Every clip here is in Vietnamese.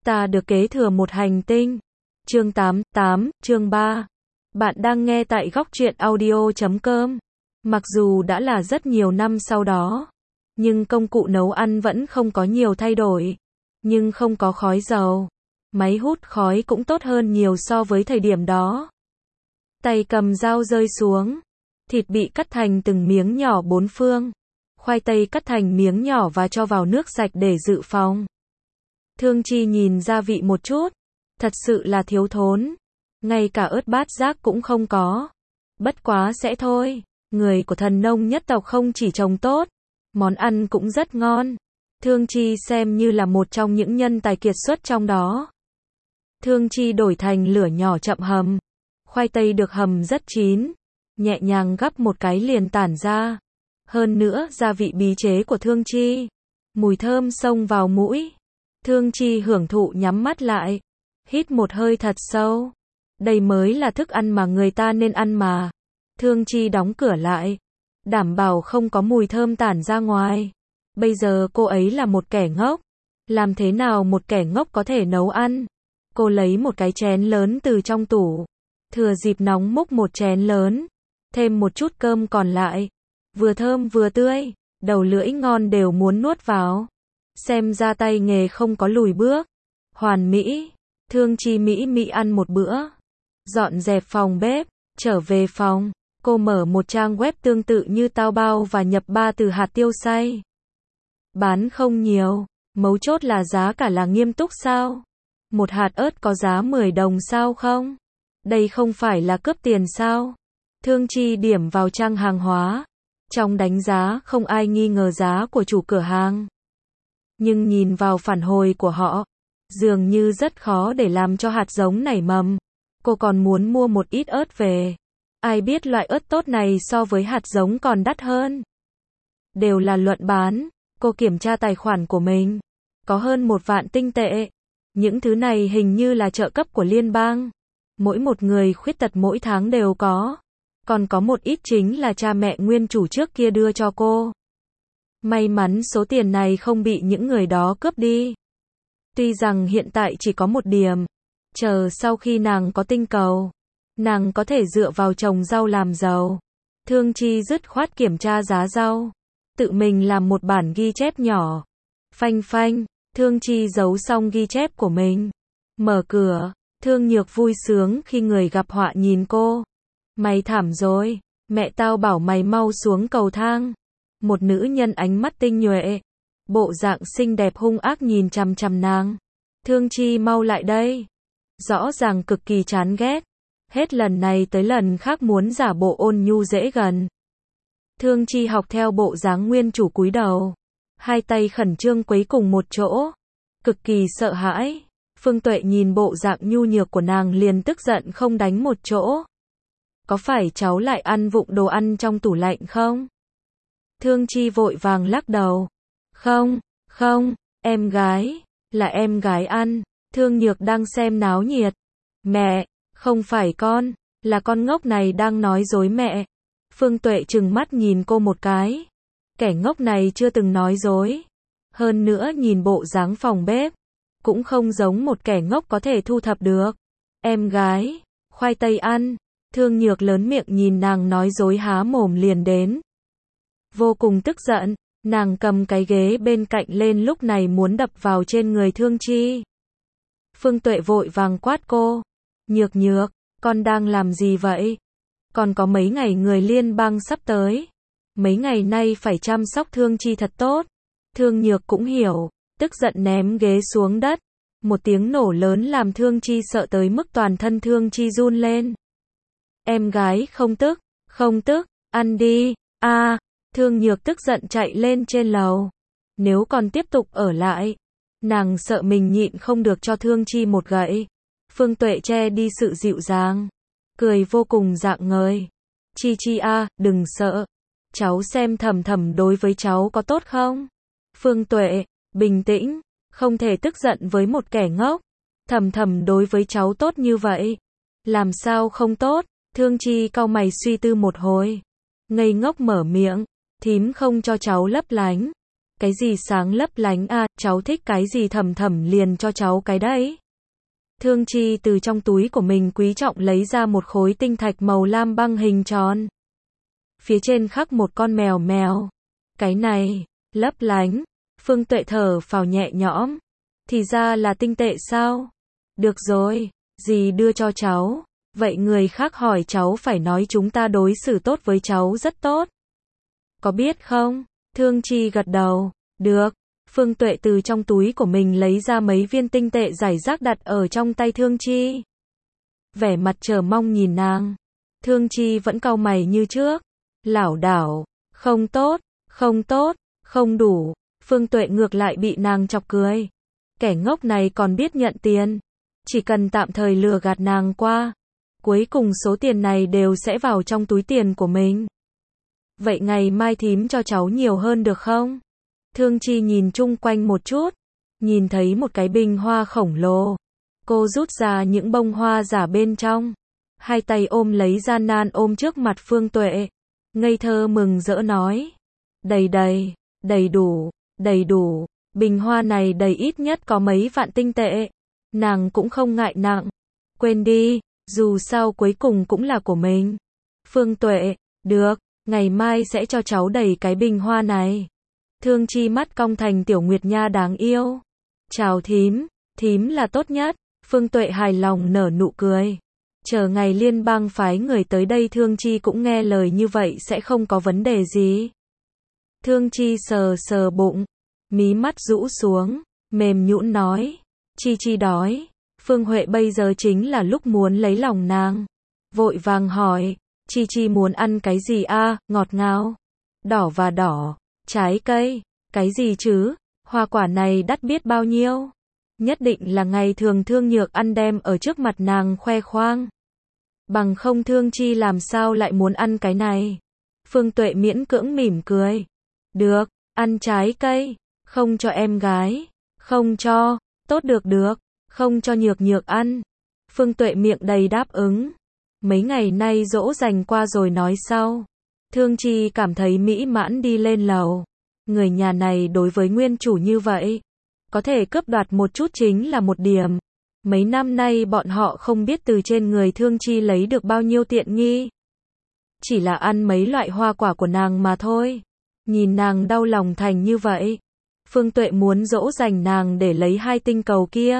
Ta được kế thừa một hành tinh. Chương 88, chương 3. Bạn đang nghe tại góc truyện audio.com. Mặc dù đã là rất nhiều năm sau đó, nhưng công cụ nấu ăn vẫn không có nhiều thay đổi. Nhưng không có khói dầu. Máy hút khói cũng tốt hơn nhiều so với thời điểm đó. Tay cầm dao rơi xuống. Thịt bị cắt thành từng miếng nhỏ bốn phương. Khoai tây cắt thành miếng nhỏ và cho vào nước sạch để dự phòng. Thương Chi nhìn gia vị một chút. Thật sự là thiếu thốn. Ngay cả ớt bát giác cũng không có. Bất quá sẽ thôi. Người của thần nông nhất tộc không chỉ trồng tốt, món ăn cũng rất ngon. Thương Chi xem như là một trong những nhân tài kiệt xuất trong đó. Thương Chi đổi thành lửa nhỏ chậm hầm. Khoai tây được hầm rất chín. Nhẹ nhàng gắp một cái liền tản ra. Hơn nữa gia vị bí chế của Thương Chi. Mùi thơm xông vào mũi. Thương Chi hưởng thụ nhắm mắt lại. Hít một hơi thật sâu. Đây mới là thức ăn mà người ta nên ăn mà. Thương Chi đóng cửa lại. Đảm bảo không có mùi thơm tản ra ngoài. Bây giờ cô ấy là một kẻ ngốc. Làm thế nào một kẻ ngốc có thể nấu ăn? Cô lấy một cái chén lớn từ trong tủ. Thừa dịp nóng múc một chén lớn. Thêm một chút cơm còn lại. Vừa thơm vừa tươi. Đầu lưỡi ngon đều muốn nuốt vào. Xem ra tay nghề không có lùi bước. Hoàn mỹ. Thương Chi mỹ ăn một bữa. Dọn dẹp phòng bếp. Trở về phòng. Cô mở một trang web tương tự như Taobao và nhập 3 từ hạt tiêu xay. Bán không nhiều. Mấu chốt là giá cả là nghiêm túc sao? Một hạt ớt có giá 10 đồng sao không? Đây không phải là cướp tiền sao? Thương Chi điểm vào trang hàng hóa. Trong đánh giá không ai nghi ngờ giá của chủ cửa hàng. Nhưng nhìn vào phản hồi của họ, dường như rất khó để làm cho hạt giống nảy mầm. Cô còn muốn mua một ít ớt về. Ai biết loại ớt tốt này so với hạt giống còn đắt hơn. Đều là luận bán. Cô kiểm tra tài khoản của mình. Có hơn 1 vạn tinh tệ. Những thứ này hình như là trợ cấp của liên bang. Mỗi một người khuyết tật mỗi tháng đều có. Còn có một ít chính là cha mẹ nguyên chủ trước kia đưa cho cô. May mắn số tiền này không bị những người đó cướp đi. Tuy rằng hiện tại chỉ có một điểm. Chờ sau khi nàng có tinh cầu, nàng có thể dựa vào trồng rau làm giàu. Thương Chi dứt khoát kiểm tra giá rau. Tự mình làm một bản ghi chép nhỏ. Phanh phanh, Thương Chi giấu xong ghi chép của mình. Mở cửa, Thương Nhược vui sướng khi người gặp họa nhìn cô. Mày thảm rồi, mẹ tao bảo mày mau xuống cầu thang. Một nữ nhân ánh mắt tinh nhuệ. Bộ dạng xinh đẹp hung ác nhìn chằm chằm nàng. Thương Chi mau lại đây. Rõ ràng cực kỳ chán ghét. Hết lần này tới lần khác muốn giả bộ ôn nhu dễ gần. Thương Chi học theo bộ dáng nguyên chủ cúi đầu. Hai tay khẩn trương quấy cùng một chỗ. Cực kỳ sợ hãi. Phương Tuệ nhìn bộ dạng nhu nhược của nàng liền tức giận không đánh một chỗ. Có phải cháu lại ăn vụng đồ ăn trong tủ lạnh không? Thương Chi vội vàng lắc đầu. Không, em gái. Là em gái ăn. Thương Nhược đang xem náo nhiệt. Mẹ, không phải con. Là con ngốc này đang nói dối mẹ. Phương Tuệ trừng mắt nhìn cô một cái. Kẻ ngốc này chưa từng nói dối. Hơn nữa nhìn bộ dáng phòng bếp. Cũng không giống một kẻ ngốc có thể thu thập được. Em gái, khoai tây ăn. Thương Nhược lớn miệng nhìn nàng nói dối há mồm liền đến. Vô cùng tức giận, nàng cầm cái ghế bên cạnh lên lúc này muốn đập vào trên người Thương Chi. Phương Tuệ vội vàng quát cô. Nhược, con đang làm gì vậy? Còn có mấy ngày người liên bang sắp tới. Mấy ngày nay phải chăm sóc Thương Chi thật tốt. Thương Nhược cũng hiểu, tức giận ném ghế xuống đất. Một tiếng nổ lớn làm Thương Chi sợ tới mức toàn thân Thương Chi run lên. Em gái không tức, ăn đi. Thương Nhược tức giận chạy lên trên lầu. Nếu còn tiếp tục ở lại, nàng sợ mình nhịn không được cho Thương Chi một gậy. Phương Tuệ che đi sự dịu dàng, cười vô cùng rạng ngời. Chi đừng sợ. Cháu xem Thầm đối với cháu có tốt không? Phương Tuệ, bình tĩnh, không thể tức giận với một kẻ ngốc. Thầm đối với cháu tốt như vậy. Làm sao không tốt? Thương Chi cau mày suy tư một hồi. Ngây ngốc mở miệng. Thím không cho cháu lấp lánh. Cái gì sáng lấp lánh à, cháu thích cái gì thầm thầm liền cho cháu cái đấy. Thương Chi từ trong túi của mình quý trọng lấy ra một khối tinh thạch màu lam băng hình tròn. Phía trên khắc một con mèo mèo. Cái này, lấp lánh. Phương Tuệ thở phào nhẹ nhõm. Thì ra là tinh tệ sao? Được rồi, dì đưa cho cháu. Vậy người khác hỏi cháu phải nói chúng ta đối xử tốt với cháu rất tốt. Có biết không? Thương Chi gật đầu. Được. Phương Tuệ từ trong túi của mình lấy ra mấy viên tinh tệ rải rác đặt ở trong tay Thương Chi. Vẻ mặt chờ mong nhìn nàng. Thương Chi vẫn cau mày như trước. Lảo đảo. Không tốt, không tốt, không đủ. Phương Tuệ ngược lại bị nàng chọc cười. Kẻ ngốc này còn biết nhận tiền. Chỉ cần tạm thời lừa gạt nàng qua. Cuối cùng số tiền này đều sẽ vào trong túi tiền của mình. Vậy ngày mai thím cho cháu nhiều hơn được không? Thương Chi nhìn chung quanh một chút. Nhìn thấy một cái bình hoa khổng lồ. Cô rút ra những bông hoa giả bên trong. Hai tay ôm lấy gian nan ôm trước mặt Phương Tuệ. Ngây thơ mừng rỡ nói. Đầy đầy, đầy đủ. Bình hoa này đầy ít nhất có mấy vạn tinh tệ. Nàng cũng không ngại nặng. Quên đi, dù sao cuối cùng cũng là của mình. Phương Tuệ, được, ngày mai sẽ cho cháu đầy cái bình hoa này. Thương Chi mắt cong thành tiểu nguyệt nha đáng yêu. Chào thím là tốt nhất. Phương Tuệ hài lòng nở nụ cười. Chờ ngày liên bang phái người tới đây Thương Chi cũng nghe lời như vậy sẽ không có vấn đề gì. Thương Chi sờ sờ bụng, mí mắt rũ xuống, mềm nhũn nói. Chi đói. Phương Huệ bây giờ chính là lúc muốn lấy lòng nàng. Vội vàng hỏi, Chi muốn ăn cái gì a? Ngọt ngào, đỏ và đỏ, trái cây, cái gì chứ? Hoa quả này đắt biết bao nhiêu? Nhất định là ngày thường Thương Nhược ăn đem ở trước mặt nàng khoe khoang. Bằng không Thương Chi làm sao lại muốn ăn cái này? Phương Tuệ miễn cưỡng mỉm cười. Được, ăn trái cây, không cho em gái, không cho, tốt được, không cho Nhược ăn. Phương Tuệ miệng đầy đáp ứng. Mấy ngày nay dỗ dành qua rồi nói sau. Thương Chi cảm thấy mỹ mãn đi lên lầu. Người nhà này đối với nguyên chủ như vậy, có thể cướp đoạt một chút chính là một điểm. Mấy năm nay bọn họ không biết từ trên người Thương Chi lấy được bao nhiêu tiện nghi. Chỉ là ăn mấy loại hoa quả của nàng mà thôi. Nhìn nàng đau lòng thành như vậy. Phương Tuệ muốn dỗ dành nàng để lấy 2 tinh cầu kia.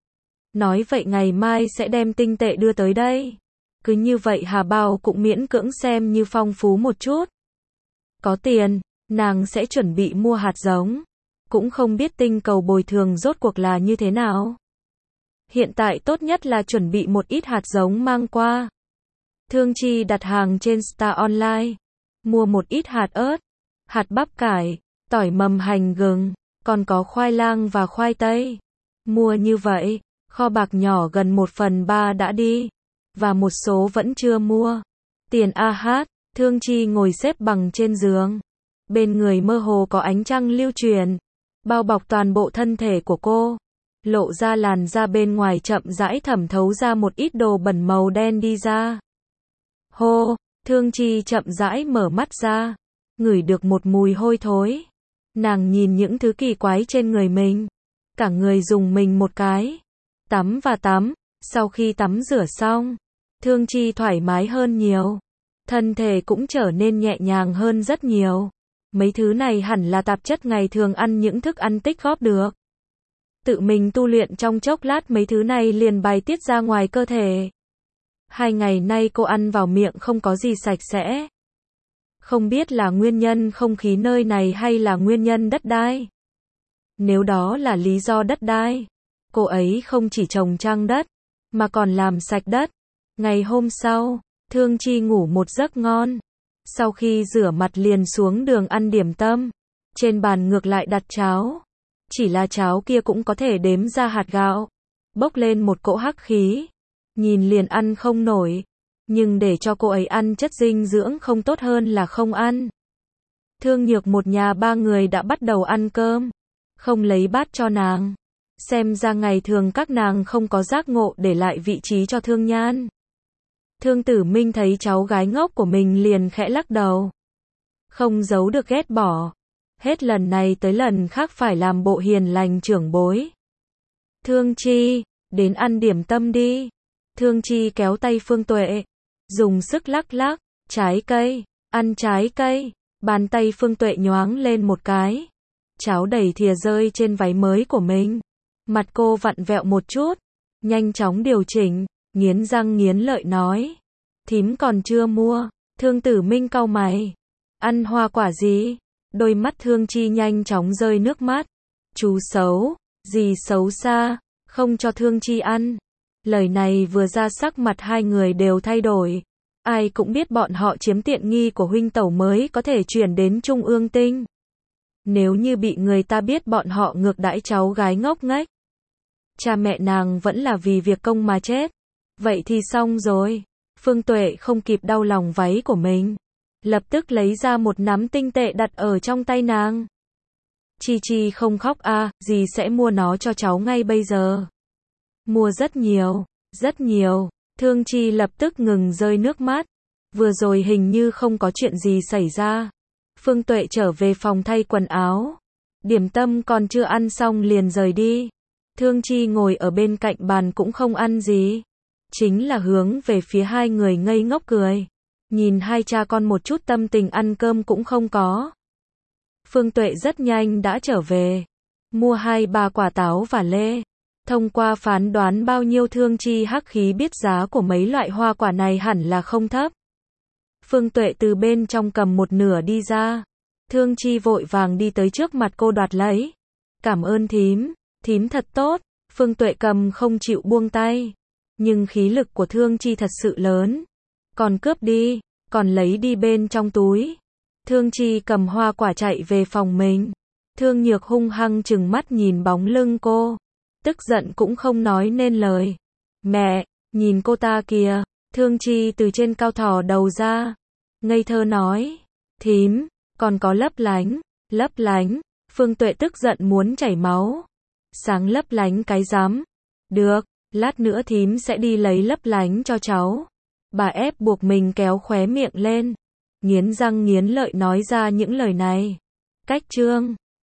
Nói vậy ngày mai sẽ đem tinh tệ đưa tới đây. Cứ như vậy Hà Bao cũng miễn cưỡng xem như phong phú một chút. Có tiền, nàng sẽ chuẩn bị mua hạt giống. Cũng không biết tinh cầu bồi thường rốt cuộc là như thế nào. Hiện tại tốt nhất là chuẩn bị một ít hạt giống mang qua. Thương Chi đặt hàng trên Star Online. Mua một ít hạt ớt, hạt bắp cải, tỏi mầm hành gừng, còn có khoai lang và khoai tây. Mua như vậy, kho bạc nhỏ gần 1/3 đã đi. Và một số vẫn chưa mua. Tiền AH, Thương Chi ngồi xếp bằng trên giường. Bên người mơ hồ có ánh trăng lưu truyền. Bao bọc toàn bộ thân thể của cô. Lộ ra làn da bên ngoài chậm rãi thẩm thấu ra một ít đồ bẩn màu đen đi ra. Hô, Thương Chi chậm rãi mở mắt ra. Ngửi được một mùi hôi thối. Nàng nhìn những thứ kỳ quái trên người mình. Cả người dùng mình một cái. Tắm và tắm. Sau khi tắm rửa xong, Thương Chi thoải mái hơn nhiều. Thân thể cũng trở nên nhẹ nhàng hơn rất nhiều. Mấy thứ này hẳn là tạp chất ngày thường ăn những thức ăn tích góp được. Tự mình tu luyện trong chốc lát mấy thứ này liền bài tiết ra ngoài cơ thể. 2 ngày nay cô ăn vào miệng không có gì sạch sẽ. Không biết là nguyên nhân không khí nơi này hay là nguyên nhân đất đai. Nếu đó là lý do đất đai, cô ấy không chỉ trồng trang đất, mà còn làm sạch đất. Ngày hôm sau, Thương Chi ngủ một giấc ngon. Sau khi rửa mặt liền xuống đường ăn điểm tâm. Trên bàn ngược lại đặt cháo. Chỉ là cháo kia cũng có thể đếm ra hạt gạo. Bốc lên một cỗ hắc khí. Nhìn liền ăn không nổi. Nhưng để cho cô ấy ăn chất dinh dưỡng không tốt hơn là không ăn. Thương Nhược một nhà 3 người đã bắt đầu ăn cơm. Không lấy bát cho nàng. Xem ra ngày thường các nàng không có giác ngộ để lại vị trí cho Thương Nhan. Thương Tử Minh thấy cháu gái ngốc của mình liền khẽ lắc đầu. Không giấu được ghét bỏ. Hết lần này tới lần khác phải làm bộ hiền lành trưởng bối. Thương Chi, đến ăn điểm tâm đi. Thương Chi kéo tay Phương Tuệ, dùng sức lắc lắc, trái cây, ăn trái cây. Bàn tay Phương Tuệ nhoáng lên một cái. Cháo đầy thìa rơi trên váy mới của mình. Mặt cô vặn vẹo một chút, nhanh chóng điều chỉnh, nghiến răng nghiến lợi nói. Thím còn chưa mua. Thương Tử Minh cau mày. Ăn hoa quả gì? Đôi mắt Thương Chi nhanh chóng rơi nước mắt. Chú xấu, gì xấu xa, không cho Thương Chi ăn. Lời này vừa ra sắc mặt hai người đều thay đổi. Ai cũng biết bọn họ chiếm tiện nghi của huynh tẩu mới có thể chuyển đến Trung Ương Tinh. Nếu như bị người ta biết bọn họ ngược đãi cháu gái ngốc nghếch. Cha mẹ nàng vẫn là vì việc công mà chết. Vậy thì xong rồi. Phương Tuệ không kịp đau lòng váy của mình. Lập tức lấy ra một nắm tinh tệ đặt ở trong tay nàng. Chi Chi không khóc à, dì sẽ mua nó cho cháu ngay bây giờ. Mua rất nhiều, rất nhiều. Thương Chi lập tức ngừng rơi nước mắt. Vừa rồi hình như không có chuyện gì xảy ra. Phương Tuệ trở về phòng thay quần áo. Điểm tâm còn chưa ăn xong liền rời đi. Thương Chi ngồi ở bên cạnh bàn cũng không ăn gì. Chính là hướng về phía hai người ngây ngốc cười. Nhìn hai cha con một chút tâm tình ăn cơm cũng không có. Phương Tuệ rất nhanh đã trở về. Mua 2-3 quả táo và lê. Thông qua phán đoán bao nhiêu Thương Chi hắc khí biết giá của mấy loại hoa quả này hẳn là không thấp. Phương Tuệ từ bên trong cầm một nửa đi ra. Thương Chi vội vàng đi tới trước mặt cô đoạt lấy. Cảm ơn thím, thím thật tốt. Phương Tuệ cầm không chịu buông tay. Nhưng khí lực của Thương Chi thật sự lớn. Còn cướp đi, còn lấy đi bên trong túi. Thương Chi cầm hoa quả chạy về phòng mình. Thương Nhược hung hăng trừng mắt nhìn bóng lưng cô. Tức giận cũng không nói nên lời. Mẹ, nhìn cô ta kìa. Thương Chi từ trên cao thò đầu ra. Ngây thơ nói. Thím, còn có lấp lánh. Lấp lánh. Phương Tuệ tức giận muốn chảy máu. Sáng lấp lánh cái rắm. Được, lát nữa thím sẽ đi lấy lấp lánh cho cháu. Bà ép buộc mình kéo khóe miệng lên. Nghiến răng nghiến lợi nói ra những lời này. Cách chương